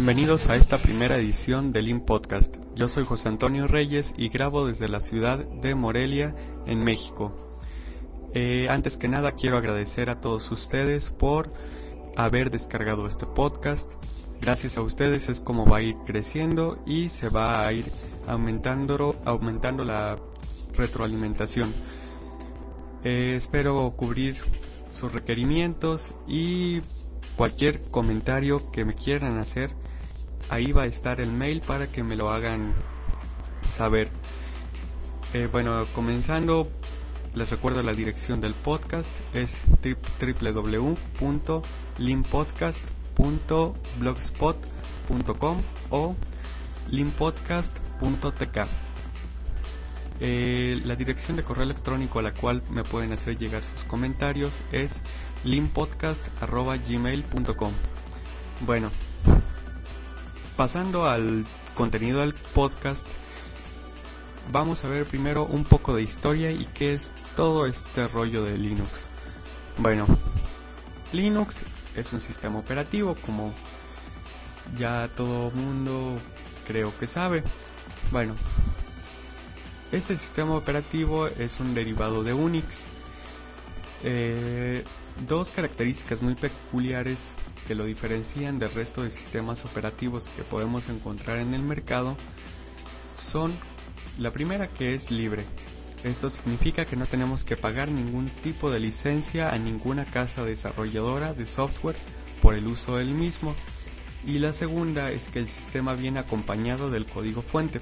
Bienvenidos a esta primera edición del Lean Podcast. Yo soy José Antonio Reyes y grabo desde la ciudad de Morelia, en México. Antes que nada quiero agradecer a todos ustedes por haber descargado este podcast. Gracias a ustedes es como va a ir creciendo y se va a ir aumentando la retroalimentación. Espero cubrir sus requerimientos y cualquier comentario que me quieran hacer, ahí va a estar el mail para que me lo hagan saber. Comenzando, les recuerdo la dirección del podcast, es www.leanpodcast.blogspot.com o leanpodcast.tk. La dirección de correo electrónico a la cual me pueden hacer llegar sus comentarios es leanpodcast@gmail.com. Bueno, pasando al contenido del podcast, vamos a ver primero un poco de historia y qué es todo este rollo de Linux. Bueno, Linux es un sistema operativo, como ya todo mundo creo que sabe. Bueno, este sistema operativo es un derivado de Unix. Dos características muy peculiares que lo diferencian del resto de sistemas operativos que podemos encontrar en el mercado son: la primera, que es libre. Esto significa que no tenemos que pagar ningún tipo de licencia a ninguna casa desarrolladora de software por el uso del mismo. Y la segunda es que el sistema viene acompañado del código fuente.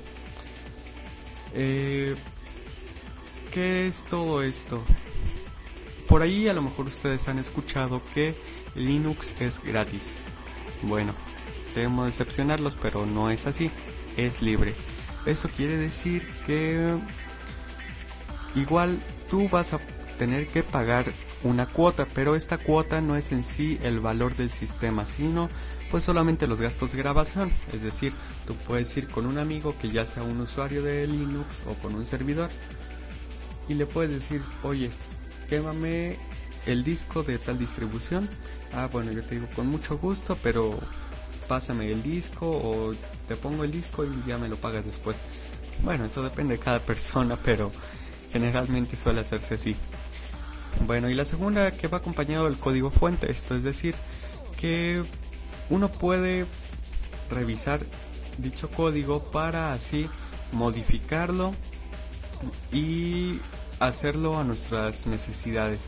¿Qué es todo esto? Por ahí a lo mejor ustedes han escuchado que Linux es gratis. Bueno, debemos decepcionarlos, pero no es así, es libre. Eso quiere decir que igual tú vas a tener que pagar una cuota, pero esta cuota no es en sí el valor del sistema, sino pues solamente los gastos de grabación. Es decir, tú puedes ir con un amigo que ya sea un usuario de Linux o con un servidor y le puedes decir: oye, quémame el disco de tal distribución. Bueno, yo te digo con mucho gusto, pero pásame el disco, o te pongo el disco y ya me lo pagas después. Bueno, eso depende de cada persona, pero generalmente suele hacerse así. Bueno, y la segunda, que va acompañado del código fuente. Esto es decir, que uno puede revisar dicho código para así modificarlo y hacerlo a nuestras necesidades.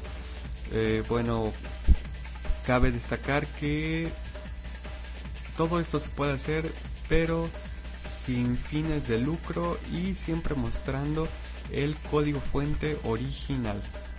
Cabe destacar que todo esto se puede hacer, pero sin fines de lucro y siempre mostrando el código fuente original.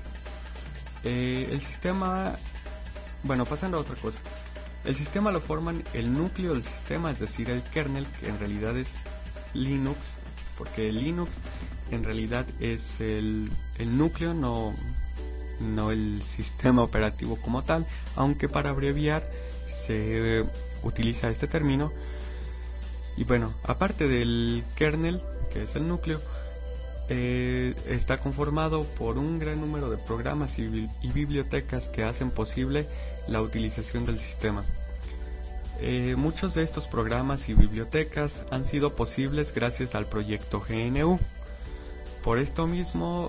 El sistema, pasando a otra cosa, el sistema lo forman el núcleo del sistema, es decir, el kernel, que en realidad es Linux, porque Linux en realidad es el núcleo, no el sistema operativo como tal, aunque para abreviar se utiliza este término. Y bueno, aparte del kernel, que es el núcleo, está conformado por un gran número de programas y bibliotecas que hacen posible la utilización del sistema. Muchos de estos programas y bibliotecas han sido posibles gracias al proyecto GNU. Por esto mismo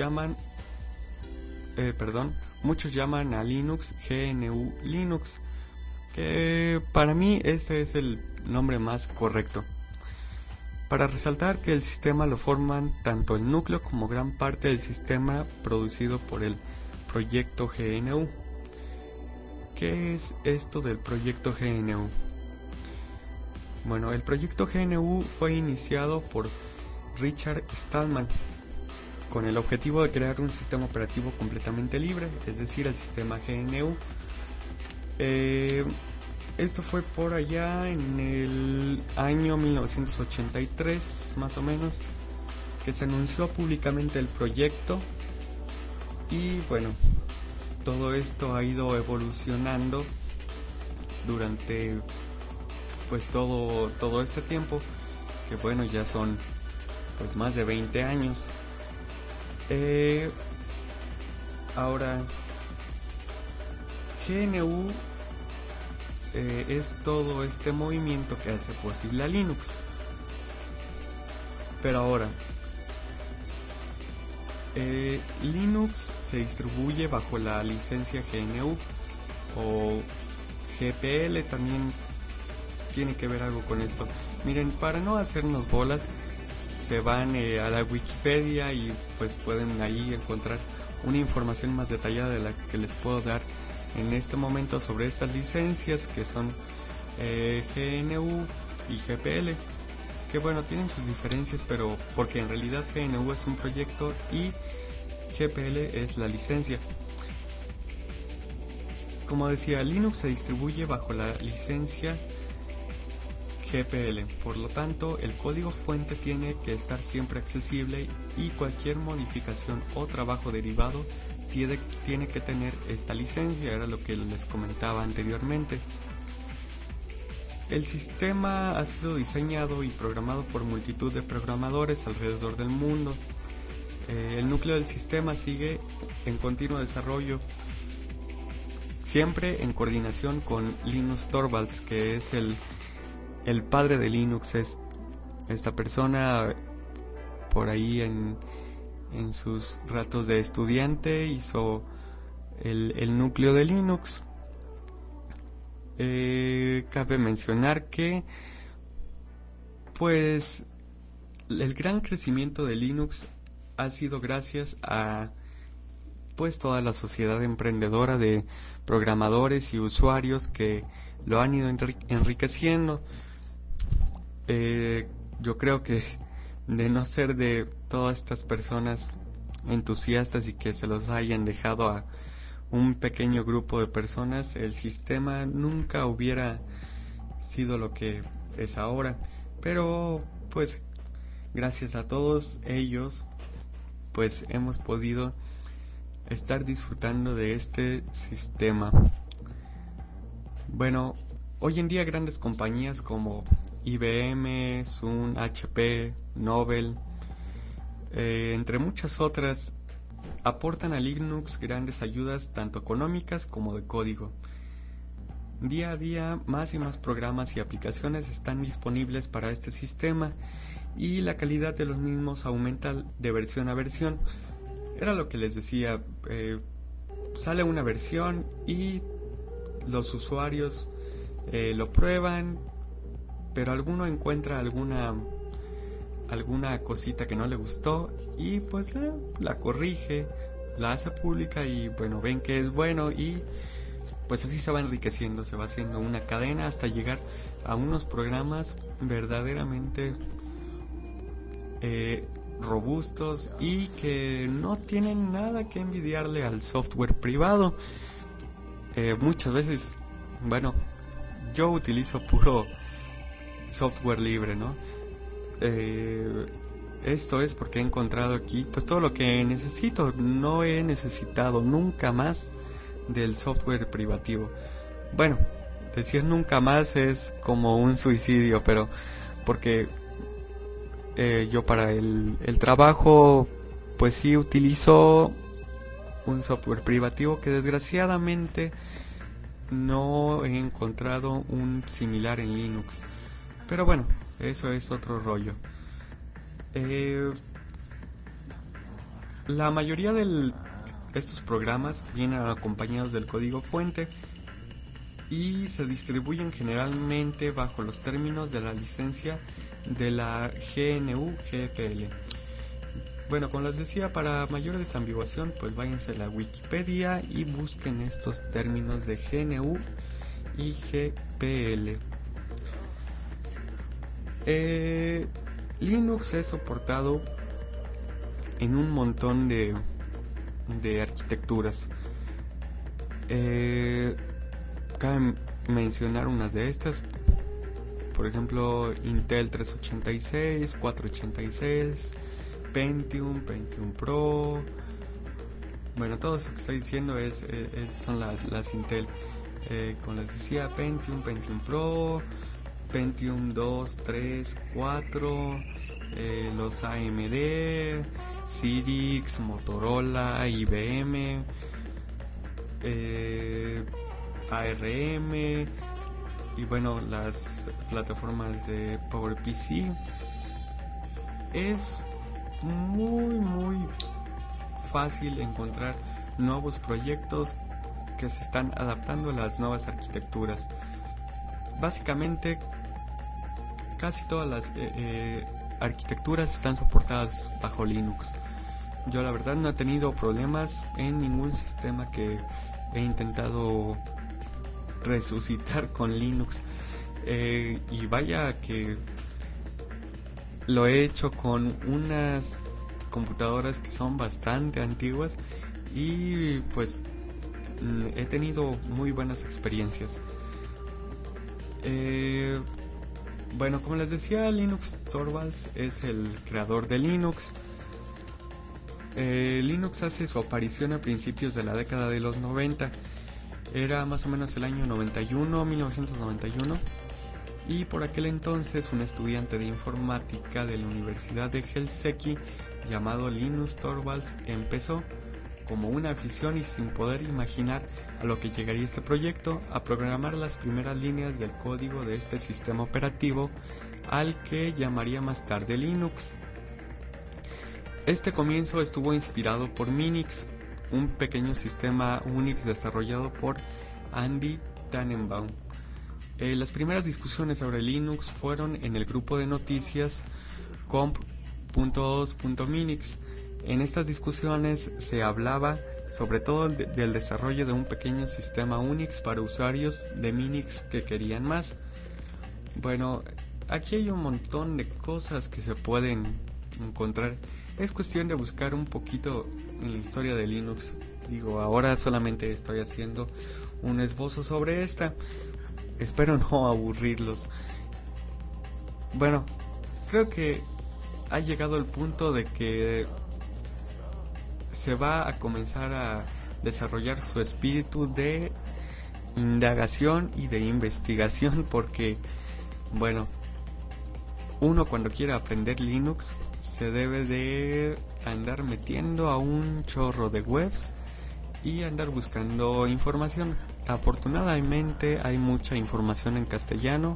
muchos llaman a Linux GNU Linux, que para mí ese es el nombre más correcto. Para resaltar que el sistema lo forman tanto el núcleo como gran parte del sistema producido por el proyecto GNU. ¿Qué es esto del proyecto GNU? Bueno, el proyecto GNU fue iniciado por Richard Stallman con el objetivo de crear un sistema operativo completamente libre, es decir, el sistema GNU. Esto fue por allá en el año 1983, más o menos, que se anunció públicamente el proyecto. Y bueno, todo esto ha ido evolucionando durante pues todo este tiempo, que bueno, ya son pues más de 20 años. Ahora, GNU es todo este movimiento que hace posible a Linux. Pero ahora, Linux se distribuye bajo la licencia GNU o GPL, también tiene que ver algo con esto. Miren, para no hacernos bolas, se van a la Wikipedia y pues pueden ahí encontrar una información más detallada de la que les puedo dar en este momento sobre estas licencias que son GNU y GPL, que bueno, tienen sus diferencias, pero porque en realidad GNU es un proyecto y GPL es la licencia. Como decía, Linux se distribuye bajo la licencia GPL, por lo tanto el código fuente tiene que estar siempre accesible y cualquier modificación o trabajo derivado tiene que tener esta licencia, era lo que les comentaba anteriormente. El sistema ha sido diseñado y programado por multitud de programadores alrededor del mundo. El núcleo del sistema sigue en continuo desarrollo, siempre en coordinación con Linus Torvalds, que es el padre de Linux. Es esta persona por ahí en sus ratos de estudiante hizo el núcleo de Linux. Cabe mencionar que pues el gran crecimiento de Linux ha sido gracias a pues toda la sociedad emprendedora de programadores y usuarios que lo han ido enriqueciendo. Yo creo que de no ser de todas estas personas entusiastas y que se los hayan dejado a un pequeño grupo de personas, el sistema nunca hubiera sido lo que es ahora. Pero pues gracias a todos ellos pues hemos podido estar disfrutando de este sistema. Bueno, hoy en día grandes compañías como IBM, Sun, HP, Nobel, entre muchas otras, aportan a Linux grandes ayudas tanto económicas como de código. Día a día más y más programas y aplicaciones están disponibles para este sistema y la calidad de los mismos aumenta de versión a versión. Era lo que les decía, sale una versión y los usuarios lo prueban, pero alguno encuentra alguna cosita que no le gustó y pues la corrige, la hace pública y bueno, ven que es bueno y pues así se va enriqueciendo, se va haciendo una cadena hasta llegar a unos programas verdaderamente robustos y que no tienen nada que envidiarle al software privado. Muchas veces, bueno, yo utilizo puro software libre, ¿no? Esto es porque he encontrado aquí pues todo lo que necesito. No he necesitado nunca más del software privativo. Bueno, decir nunca más es como un suicidio, pero porque yo para el trabajo pues sí utilizo un software privativo que desgraciadamente no he encontrado un similar en Linux. Pero bueno, eso es otro rollo. La mayoría de estos programas vienen acompañados del código fuente y se distribuyen generalmente bajo los términos de la licencia de la GNU GPL. Bueno, como les decía, para mayor desambiguación, pues váyanse a la Wikipedia y busquen estos términos de GNU y GPL. Linux es soportado en un montón de arquitecturas. Cabe mencionar unas de estas, por ejemplo Intel 386, 486, Pentium Pro. Bueno, todo eso que estoy diciendo son las Intel. Como les decía, Pentium Pro, Pentium 2, 3, 4, los AMD, Cyrix, Motorola, IBM, ARM, y bueno, las plataformas de PowerPC. Es muy fácil encontrar nuevos proyectos que se están adaptando a las nuevas arquitecturas. Básicamente casi todas las arquitecturas están soportadas bajo Linux. Yo la verdad no he tenido problemas en ningún sistema que he intentado resucitar con Linux, y vaya que lo he hecho con unas computadoras que son bastante antiguas y pues he tenido muy buenas experiencias. Bueno, como les decía, Linus Torvalds es el creador de Linux. Linux hace su aparición a principios de la década de los 90. Era más o menos el año 1991. Y por aquel entonces un estudiante de informática de la Universidad de Helsinki llamado Linus Torvalds empezó como una afición y sin poder imaginar a lo que llegaría este proyecto a programar las primeras líneas del código de este sistema operativo al que llamaría más tarde Linux. Este comienzo estuvo inspirado por Minix, un pequeño sistema Unix desarrollado por Andy Tannenbaum. Las primeras discusiones sobre Linux fueron en el grupo de noticias comp.os.minix. En estas discusiones se hablaba sobre todo del desarrollo de un pequeño sistema Unix para usuarios de Minix que querían más. Bueno, aquí hay un montón de cosas que se pueden encontrar. Es cuestión de buscar un poquito en la historia de Linux. Digo, ahora solamente estoy haciendo un esbozo sobre esta. Espero no aburrirlos. Bueno, creo que ha llegado el punto de que se va a comenzar a desarrollar su espíritu de indagación y de investigación, porque, bueno, uno cuando quiere aprender Linux se debe de andar metiendo a un chorro de webs y andar buscando información. Afortunadamente hay mucha información en castellano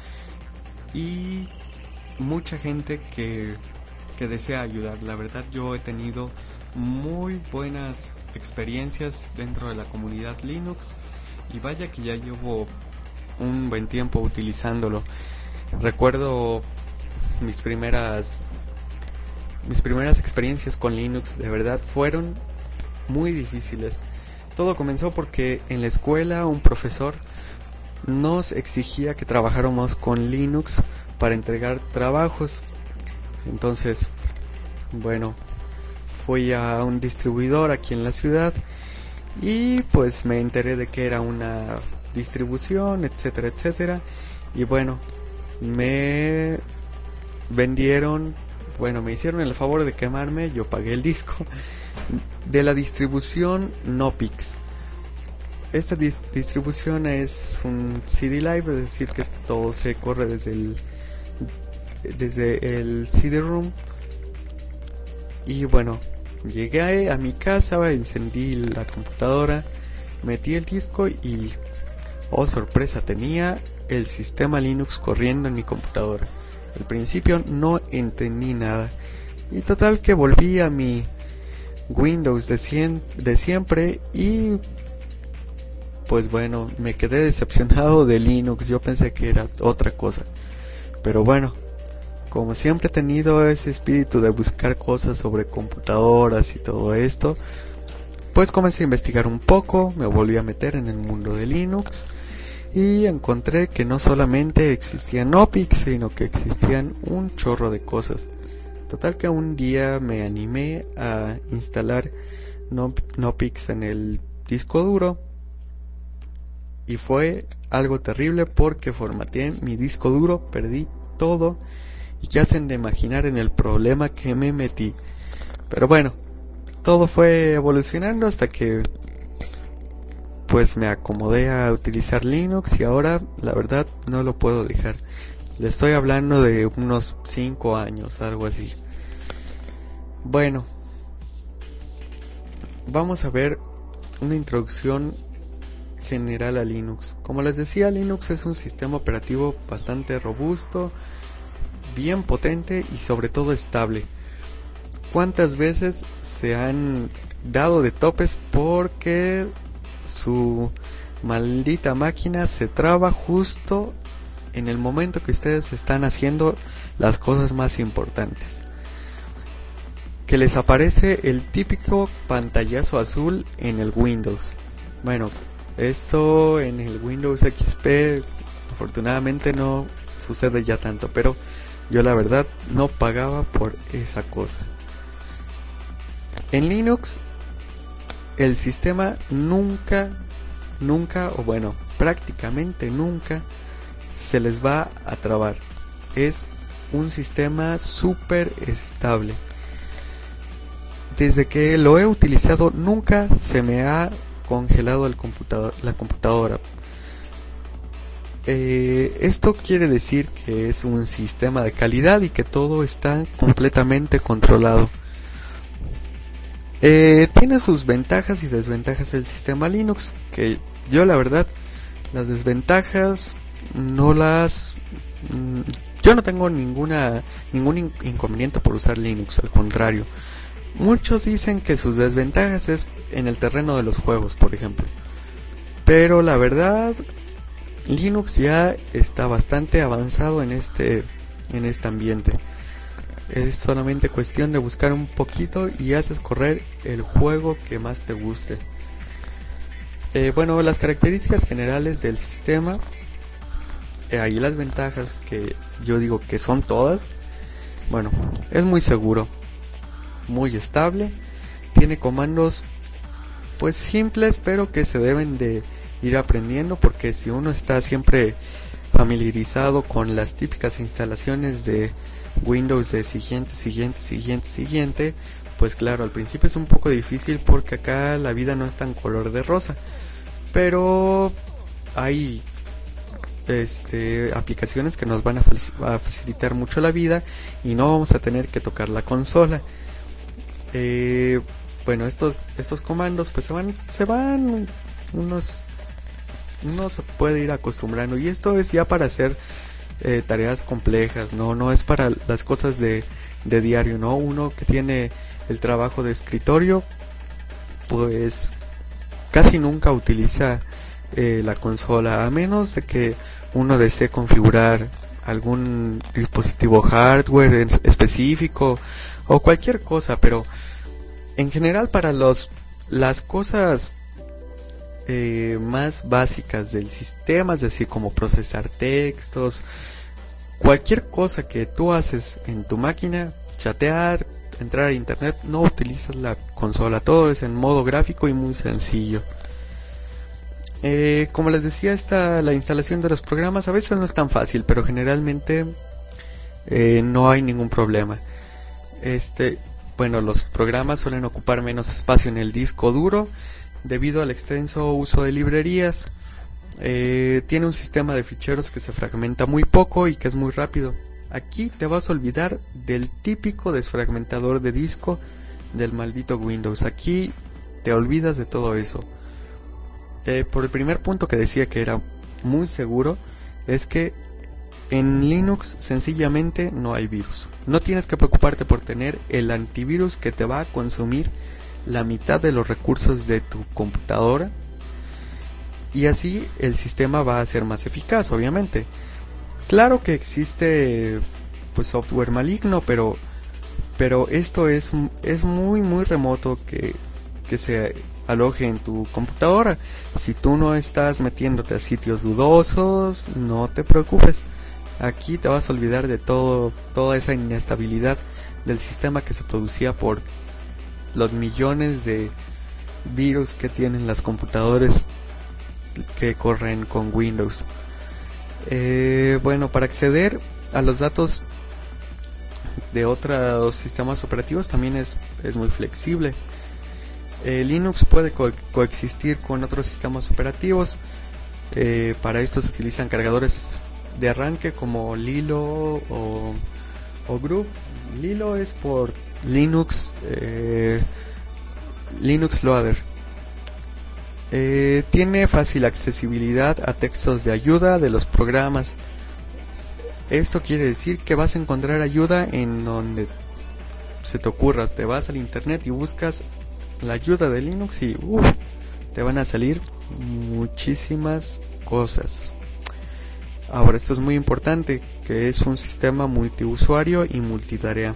y mucha gente que desea ayudar. La verdad, yo he tenido muy buenas experiencias dentro de la comunidad Linux y vaya que ya llevo un buen tiempo utilizándolo. Recuerdo mis primeras experiencias con Linux, de verdad fueron muy difíciles. Todo comenzó porque en la escuela un profesor nos exigía que trabajáramos con Linux para entregar trabajos. Entonces, bueno, fui a un distribuidor aquí en la ciudad y pues me enteré de que era una distribución, etcétera, etcétera. Y bueno, me vendieron, me hicieron el favor de quemarme, yo pagué el disco de la distribución Nopix. Esta distribución es un CD Live, es decir que todo se corre desde el CD-ROM. Y bueno, llegué a mi casa, encendí la computadora, metí el disco y, oh sorpresa, tenía el sistema Linux corriendo en mi computadora. Al principio no entendí nada y total que volví a mi Windows de siempre y pues bueno, me quedé decepcionado de Linux. Yo pensé que era otra cosa, pero bueno, como siempre he tenido ese espíritu de buscar cosas sobre computadoras y todo esto, pues comencé a investigar un poco, me volví a meter en el mundo de Linux y encontré que no solamente existían Nopix, sino que existían un chorro de cosas. Total que un día me animé a instalar Nopix en el disco duro y fue algo terrible porque formateé mi disco duro, perdí todo y ya se han de imaginar en el problema que me metí. Pero bueno, todo fue evolucionando hasta que pues me acomodé a utilizar Linux y ahora la verdad no lo puedo dejar. Le estoy hablando de unos 5 años, algo así. Bueno, vamos a ver una introducción general a Linux. Como les decía, Linux es un sistema operativo bastante robusto, bien potente y sobre todo estable. ¿Cuántas veces se han dado de topes porque su maldita máquina se traba justo en el momento que ustedes están haciendo las cosas más importantes? Que les aparece el típico pantallazo azul en el Windows. Bueno, esto en el Windows XP afortunadamente no sucede ya tanto, pero yo la verdad no pagaba por esa cosa. En Linux el sistema nunca, o bueno, prácticamente nunca se les va a trabar. Es un sistema súper estable. Desde que lo he utilizado nunca se me ha congelado la computadora. Esto quiere decir que es un sistema de calidad y que todo está completamente controlado. Tiene sus ventajas y desventajas el sistema Linux, que yo la verdad las desventajas yo no tengo ningún inconveniente por usar Linux, al contrario. Muchos dicen que sus desventajas es en el terreno de los juegos, por ejemplo. Pero la verdad, Linux ya está bastante avanzado en este ambiente. Es solamente cuestión de buscar un poquito y haces correr el juego que más te guste. Bueno, las características generales del sistema, ahí las ventajas que yo digo que son todas. Bueno, es muy seguro, muy estable, tiene comandos pues simples, pero que se deben de ir aprendiendo, porque si uno está siempre familiarizado con las típicas instalaciones de Windows de siguiente, pues claro, al principio es un poco difícil porque acá la vida no es tan color de rosa, pero hay aplicaciones que nos van a facilitar mucho la vida y no vamos a tener que tocar la consola. Bueno, estos comandos pues se van uno se puede ir acostumbrando, y esto es ya para hacer tareas complejas, no es para las cosas de diario, ¿no? Uno que tiene el trabajo de escritorio pues casi nunca utiliza la consola, a menos de que uno desee configurar algún dispositivo hardware específico o cualquier cosa, pero en general para las cosas más básicas del sistema, es decir, como procesar textos, cualquier cosa que tú haces en tu máquina, chatear, entrar a internet, no utilizas la consola, todo es en modo gráfico y muy sencillo. Como les decía, la instalación de los programas a veces no es tan fácil, pero generalmente no hay ningún problema. Bueno, los programas suelen ocupar menos espacio en el disco duro debido al extenso uso de librerías. Tiene un sistema de ficheros que se fragmenta muy poco y que es muy rápido. Aquí te vas a olvidar del típico desfragmentador de disco del maldito Windows. Aquí te olvidas de todo eso. Por el primer punto que decía que era muy seguro, es que en Linux sencillamente no hay virus. No tienes que preocuparte por tener el antivirus que te va a consumir la mitad de los recursos de tu computadora, y así el sistema va a ser más eficaz, obviamente. Claro que existe pues software maligno, pero esto es muy remoto que se aloje en tu computadora. Si tú no estás metiéndote a sitios dudosos, no te preocupes. Aquí te vas a olvidar de toda esa inestabilidad del sistema que se producía por los millones de virus que tienen las computadoras que corren con Windows. Bueno, para acceder a los datos de otros sistemas operativos también es muy flexible. Linux puede coexistir con otros sistemas operativos. Para esto se utilizan cargadores de arranque como Lilo o Groove. Lilo es por Linux Loader. Tiene fácil accesibilidad a textos de ayuda de los programas. Esto quiere decir que vas a encontrar ayuda en donde se te ocurra. Te vas al internet y buscas la ayuda de Linux y te van a salir muchísimas cosas. Ahora, esto es muy importante, que es un sistema multiusuario y multitarea.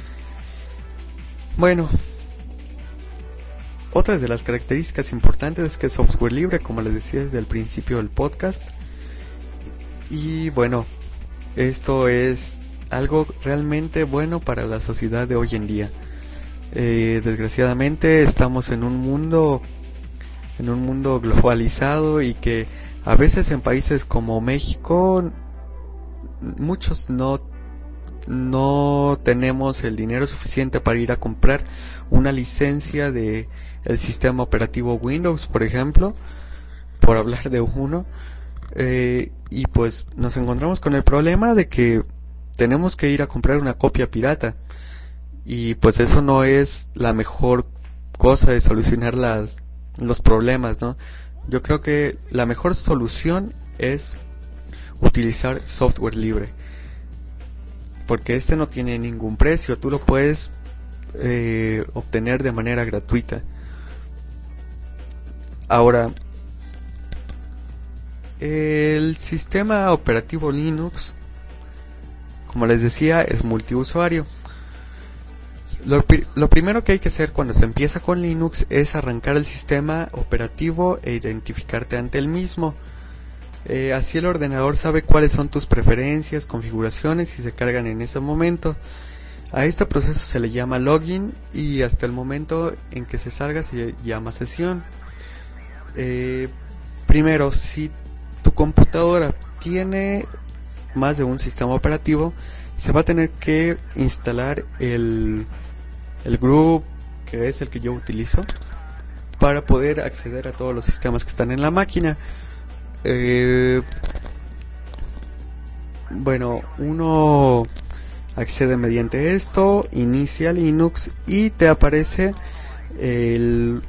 Bueno, otra de las características importantes es que es software libre, como les decía desde el principio del podcast. Y bueno, esto es algo realmente bueno para la sociedad de hoy en día. Desgraciadamente estamos en un mundo globalizado y que a veces en países como México muchos no tenemos el dinero suficiente para ir a comprar una licencia de el sistema operativo Windows, por ejemplo, por hablar de uno, y pues nos encontramos con el problema de que tenemos que ir a comprar una copia pirata, y pues eso no es la mejor cosa de solucionar los problemas, ¿no? Yo creo que la mejor solución es utilizar software libre, porque este no tiene ningún precio, tú lo puedes obtener de manera gratuita. Ahora, el sistema operativo Linux, como les decía, es multiusuario. Lo primero que hay que hacer cuando se empieza con Linux es arrancar el sistema operativo e identificarte ante el mismo. Así el ordenador sabe cuáles son tus preferencias, configuraciones y se cargan en ese momento. A este proceso se le llama login y hasta el momento en que se salga se llama sesión. Primero, si tu computadora tiene más de un sistema operativo, se va a tener que instalar el group, que es el que yo utilizo, para poder acceder a todos los sistemas que están en la máquina. Bueno, uno accede mediante esto, inicia Linux y te aparece el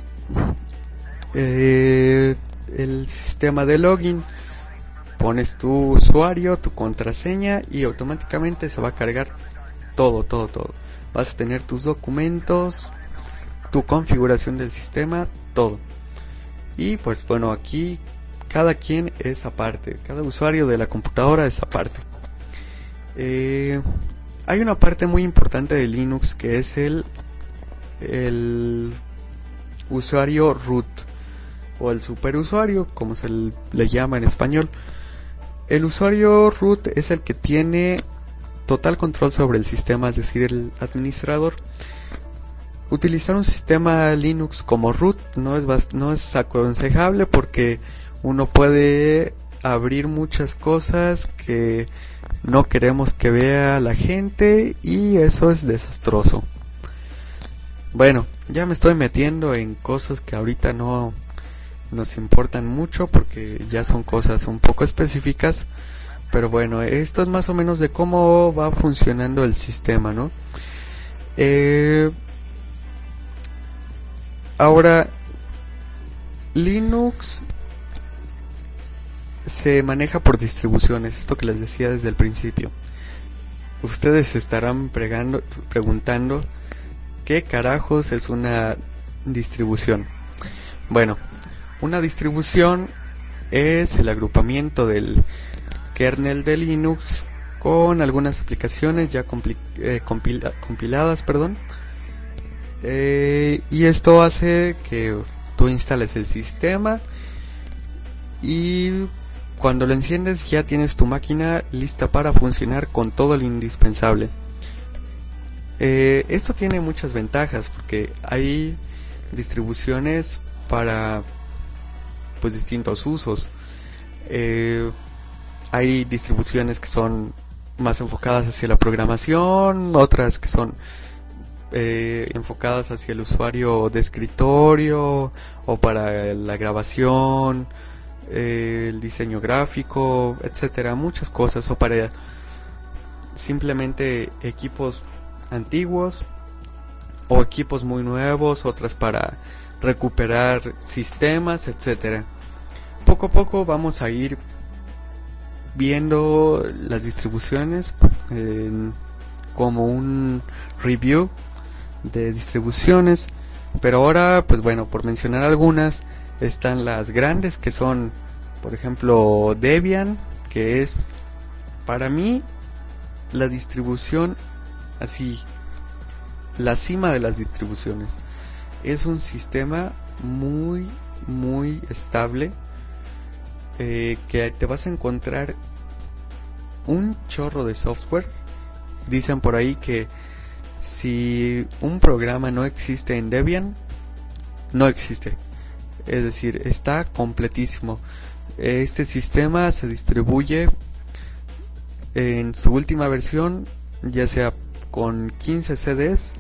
sistema de login. Pones tu usuario, tu contraseña y automáticamente se va a cargar todo. Vas a tener tus documentos, tu configuración del sistema, todo. Y pues bueno, aquí cada quien es aparte, cada usuario de la computadora es aparte. Hay una parte muy importante de Linux que es el usuario root o el superusuario, como se le llama en español. El usuario root es el que tiene total control sobre el sistema, es decir, el administrador. Utilizar un sistema Linux como root no es aconsejable porque uno puede abrir muchas cosas que no queremos que vea la gente y eso es desastroso. Bueno, ya me estoy metiendo en cosas que ahorita no nos importan mucho porque ya son cosas un poco específicas, pero bueno, esto es más o menos de cómo va funcionando el sistema, ¿no? Ahora, Linux se maneja por distribuciones, esto que les decía desde el principio. Ustedes se estarán preguntando ¿qué carajos es una distribución? Bueno, una distribución es el agrupamiento del kernel de Linux con algunas aplicaciones ya compiladas, y esto hace que tú instales el sistema y cuando lo enciendes ya tienes tu máquina lista para funcionar con todo lo indispensable. Esto tiene muchas ventajas porque hay distribuciones para pues distintos usos. Hay distribuciones que son más enfocadas hacia la programación, otras que son enfocadas hacia el usuario de escritorio o para la grabación, el diseño gráfico, etcétera, muchas cosas, o para simplemente equipos antiguos o equipos muy nuevos, otras para recuperar sistemas, etcétera. Poco a poco vamos a ir viendo las distribuciones como un review de distribuciones, pero ahora pues bueno, por mencionar algunas, están las grandes que son, por ejemplo, Debian, que es para mí la distribución así, la cima de las distribuciones. Es un sistema muy estable, que te vas a encontrar un chorro de software. Dicen por ahí que si un programa no existe en Debian, no existe. Es decir, está completísimo. Este sistema se distribuye en su última versión, ya sea con 15 CDs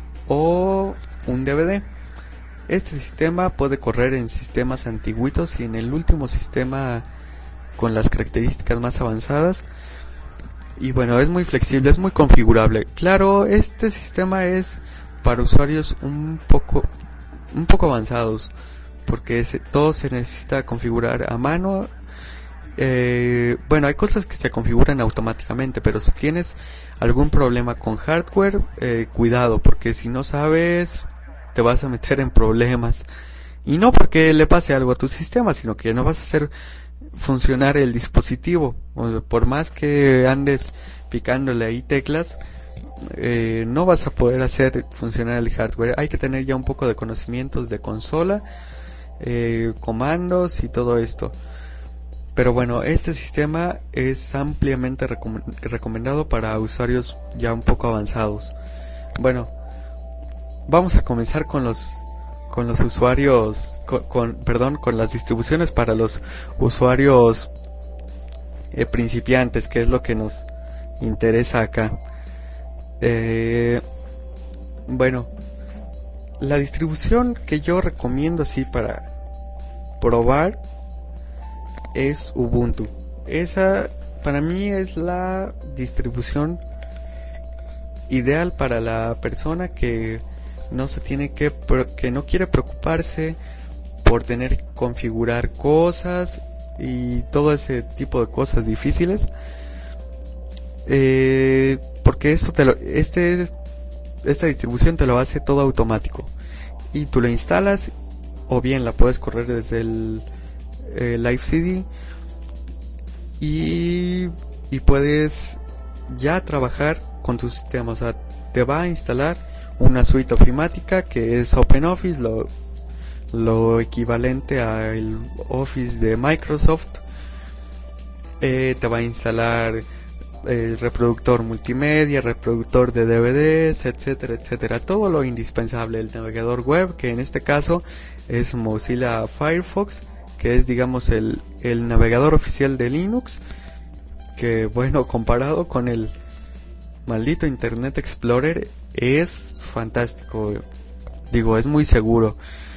o un DVD. Este sistema puede correr en sistemas antiguitos y en el último sistema con las características más avanzadas. Y bueno, es muy flexible, es muy configurable. Claro, este sistema es para usuarios un poco avanzados, porque todo se necesita configurar a mano. Bueno, hay cosas que se configuran automáticamente, pero si tienes algún problema con hardware, cuidado, porque si no sabes, te vas a meter en problemas. Y no porque le pase algo a tu sistema, sino que no vas a hacer funcionar el dispositivo. Por más que andes picándole ahí teclas, no vas a poder hacer funcionar el hardware. Hay que tener ya un poco de conocimientos de consola, comandos y todo esto. Pero bueno, este sistema es ampliamente recomendado para usuarios ya un poco avanzados. Bueno, vamos a comenzar con los usuarios, con las distribuciones para los usuarios principiantes, que es lo que nos interesa acá. Bueno, la distribución que yo recomiendo así para probar es Ubuntu. Esa para mí es la distribución ideal para la persona que no no quiere preocuparse por tener que configurar cosas y todo ese tipo de cosas difíciles, porque esta distribución te lo hace todo automático y tú lo instalas, o bien la puedes correr desde el Live CD y puedes ya trabajar con tu sistema. O sea, te va a instalar una suite ofimática que es OpenOffice, lo equivalente al Office de Microsoft. Te va a instalar el reproductor multimedia, reproductor de DVDs, etcétera, etcétera, todo lo indispensable. El navegador web, que en este caso es Mozilla Firefox, que es, digamos, el navegador oficial de Linux, que bueno, comparado con el maldito Internet Explorer, es fantástico. Digo, es muy seguro.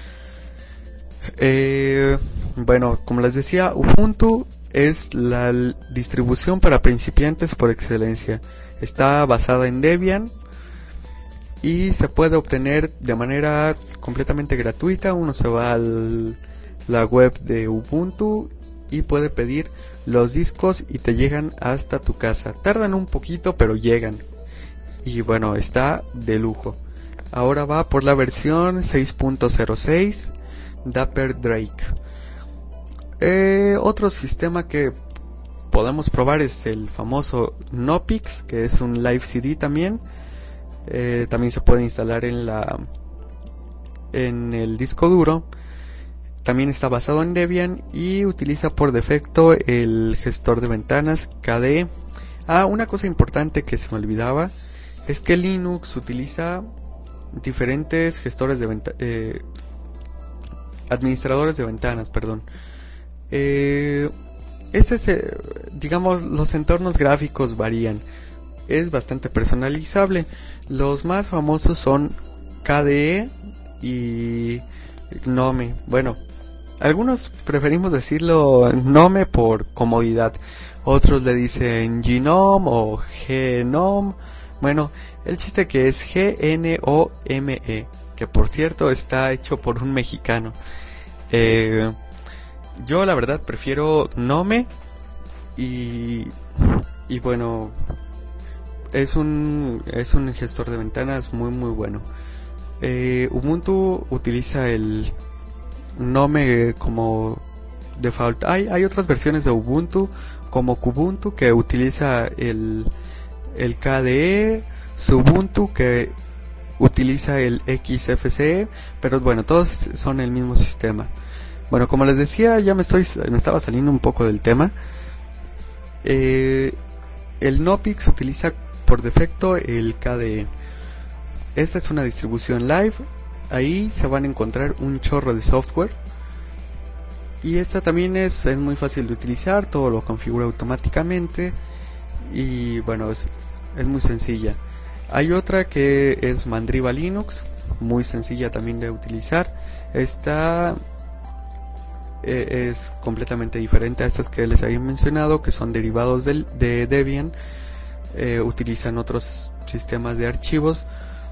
Bueno, como les decía, Ubuntu es la distribución para principiantes por excelencia. Está basada en Debian y se puede obtener de manera completamente gratuita. Uno se va a la web de Ubuntu y puede pedir los discos y te llegan hasta tu casa. Tardan un poquito, pero llegan. Y bueno, está de lujo. Ahora va por la versión 6.06 Dapper Drake. Otro sistema que podemos probar es el famoso Knoppix, que es un Live CD también. También se puede instalar en el disco duro. También está basado en Debian y utiliza por defecto el gestor de ventanas KDE. Una cosa importante que se me olvidaba es que Linux utiliza diferentes gestores de administradores de ventanas, perdón. Digamos, los entornos gráficos varían. Es bastante personalizable. Los más famosos son KDE y GNOME. Bueno, algunos preferimos decirlo GNOME por comodidad. Otros le dicen GNOME o GNOME. Bueno, el chiste que es GNOME, que por cierto está hecho por un mexicano. Yo la verdad prefiero Nome y bueno, es un gestor de ventanas muy bueno. Ubuntu utiliza el Nome como default. Hay otras versiones de Ubuntu como Kubuntu que utiliza el KDE, Xubuntu que utiliza el XFCE, pero bueno, todos son el mismo sistema. Bueno, como les decía, ya me estaba saliendo un poco del tema. El Knoppix utiliza por defecto el KDE. Esta es una distribución live. Ahí se van a encontrar un chorro de software. Y esta también es muy fácil de utilizar. Todo lo configura automáticamente. Y bueno, es muy sencilla. Hay otra que es Mandriva Linux. Muy sencilla también de utilizar. Esta es completamente diferente a estas que les había mencionado, que son derivados de Debian. Utilizan otros sistemas de archivos,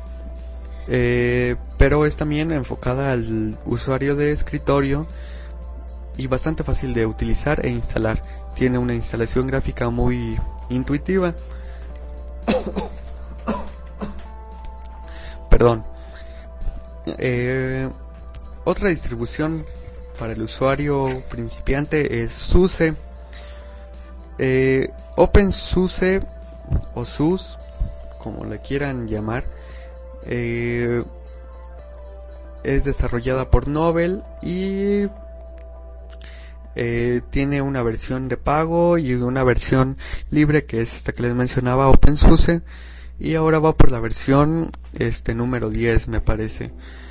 pero es también enfocada al usuario de escritorio y bastante fácil de utilizar e instalar. Tiene una instalación gráfica muy intuitiva. Perdón. Otra distribución para el usuario principiante es SUSE. OpenSUSE o SUS, como le quieran llamar, es desarrollada por Novell y tiene una versión de pago y una versión libre, que es esta que les mencionaba, OpenSUSE, y ahora va por la versión número 10, me parece.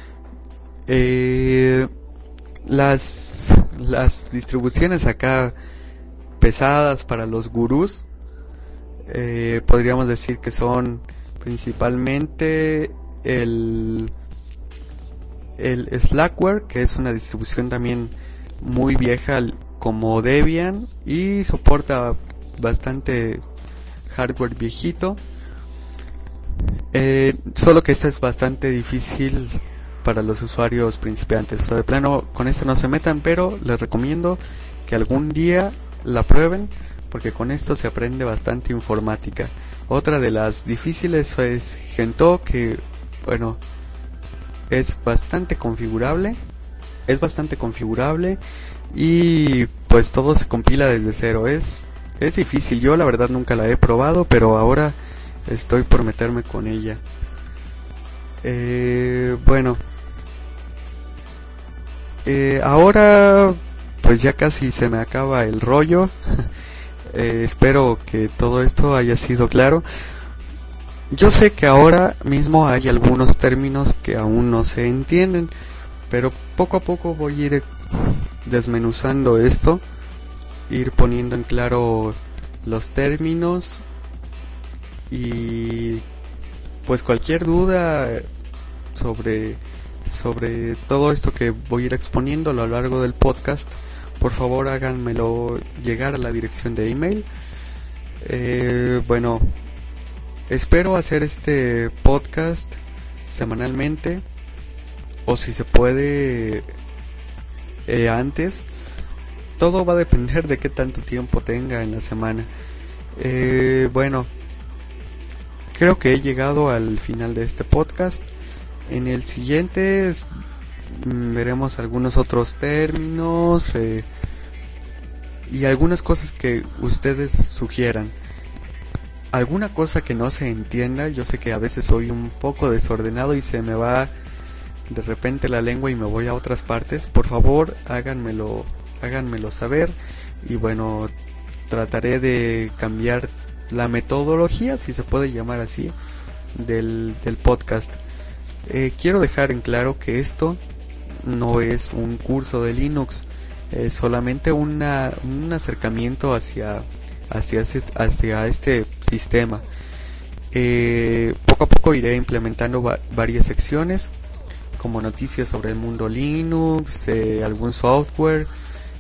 Las distribuciones acá pesadas para los gurús, podríamos decir que son principalmente el Slackware, que es una distribución también muy vieja como Debian y soporta bastante hardware viejito, solo que esta es bastante difícil para los usuarios principiantes. O sea, de plano con esto no se metan, pero les recomiendo que algún día la prueben, porque con esto se aprende bastante informática. Otra de las difíciles es Gentoo, que bueno, es bastante configurable y pues todo se compila desde cero. Es difícil, yo la verdad nunca la he probado, pero ahora estoy por meterme con ella. Bueno, ahora pues ya casi se me acaba el rollo. Espero que todo esto haya sido claro. Yo sé que ahora mismo hay algunos términos que aún no se entienden, pero poco a poco voy a ir desmenuzando esto, ir poniendo en claro los términos, y pues cualquier duda sobre todo esto que voy a ir exponiendo a lo largo del podcast, por favor háganmelo llegar a la dirección de email. Bueno, espero hacer este podcast semanalmente, o si se puede antes. Todo va a depender de qué tanto tiempo tenga en la semana. Bueno, creo que he llegado al final de este podcast. En el siguiente veremos algunos otros términos y algunas cosas que ustedes sugieran. Alguna cosa que no se entienda, yo sé que a veces soy un poco desordenado y se me va de repente la lengua y me voy a otras partes. Por favor, háganmelo saber, y bueno, trataré de cambiar la metodología, si se puede llamar así, del podcast. Quiero dejar en claro que esto no es un curso de Linux, es solamente un acercamiento hacia este sistema. Poco a poco iré implementando varias secciones, como noticias sobre el mundo Linux, algún software.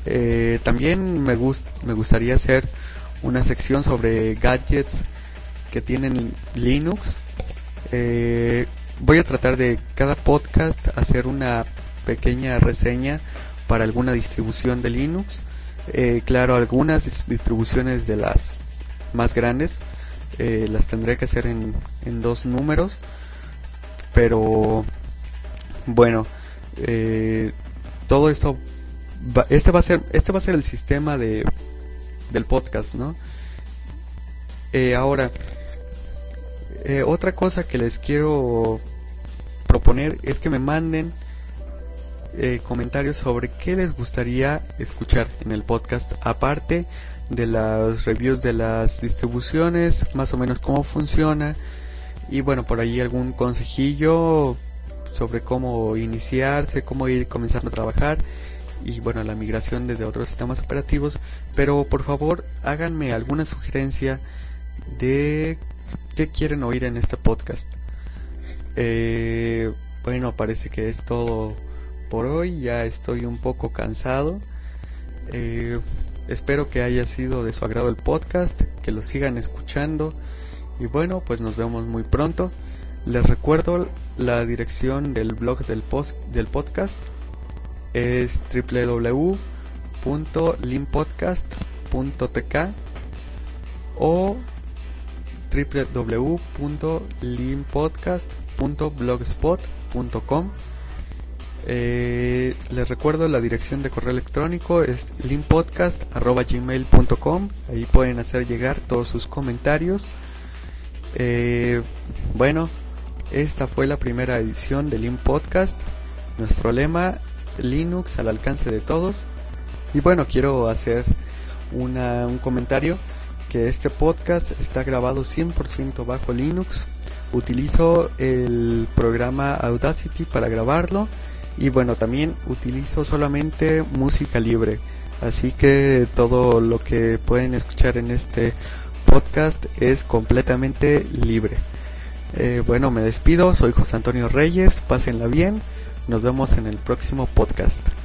También me gustaría hacer una sección sobre gadgets que tienen Linux. Voy a tratar de cada podcast hacer una pequeña reseña para alguna distribución de Linux. Claro, algunas distribuciones de las más grandes las tendré que hacer en 2 números, pero bueno, todo esto este va a ser el sistema del podcast, ¿no? Ahora, otra cosa que les quiero proponer es que me manden comentarios sobre qué les gustaría escuchar en el podcast, aparte de las reviews de las distribuciones, más o menos cómo funciona, y bueno, por ahí algún consejillo sobre cómo iniciarse, cómo ir comenzando a trabajar, y bueno, la migración desde otros sistemas operativos. Pero por favor háganme alguna sugerencia de qué quieren oír en este podcast. Bueno, parece que es todo por hoy. Ya estoy un poco cansado. Espero que haya sido de su agrado el podcast, que lo sigan escuchando, y bueno, pues nos vemos muy pronto. Les recuerdo la dirección del blog del podcast. Es www.limpodcast.tk o www.limpodcast.blogspot.com. Les recuerdo la dirección de correo electrónico es limpodcast@gmail.com. Ahí pueden hacer llegar todos sus comentarios. Bueno, esta fue la primera edición de Limp Podcast. Nuestro lema: Linux al alcance de todos. Y bueno, quiero hacer un comentario, que este podcast está grabado 100% bajo Linux. Utilizo el programa Audacity para grabarlo, y bueno, también utilizo solamente música libre, así que todo lo que pueden escuchar en este podcast es completamente libre. Bueno, me despido, soy José Antonio Reyes, pásenla bien. Nos vemos en el próximo podcast.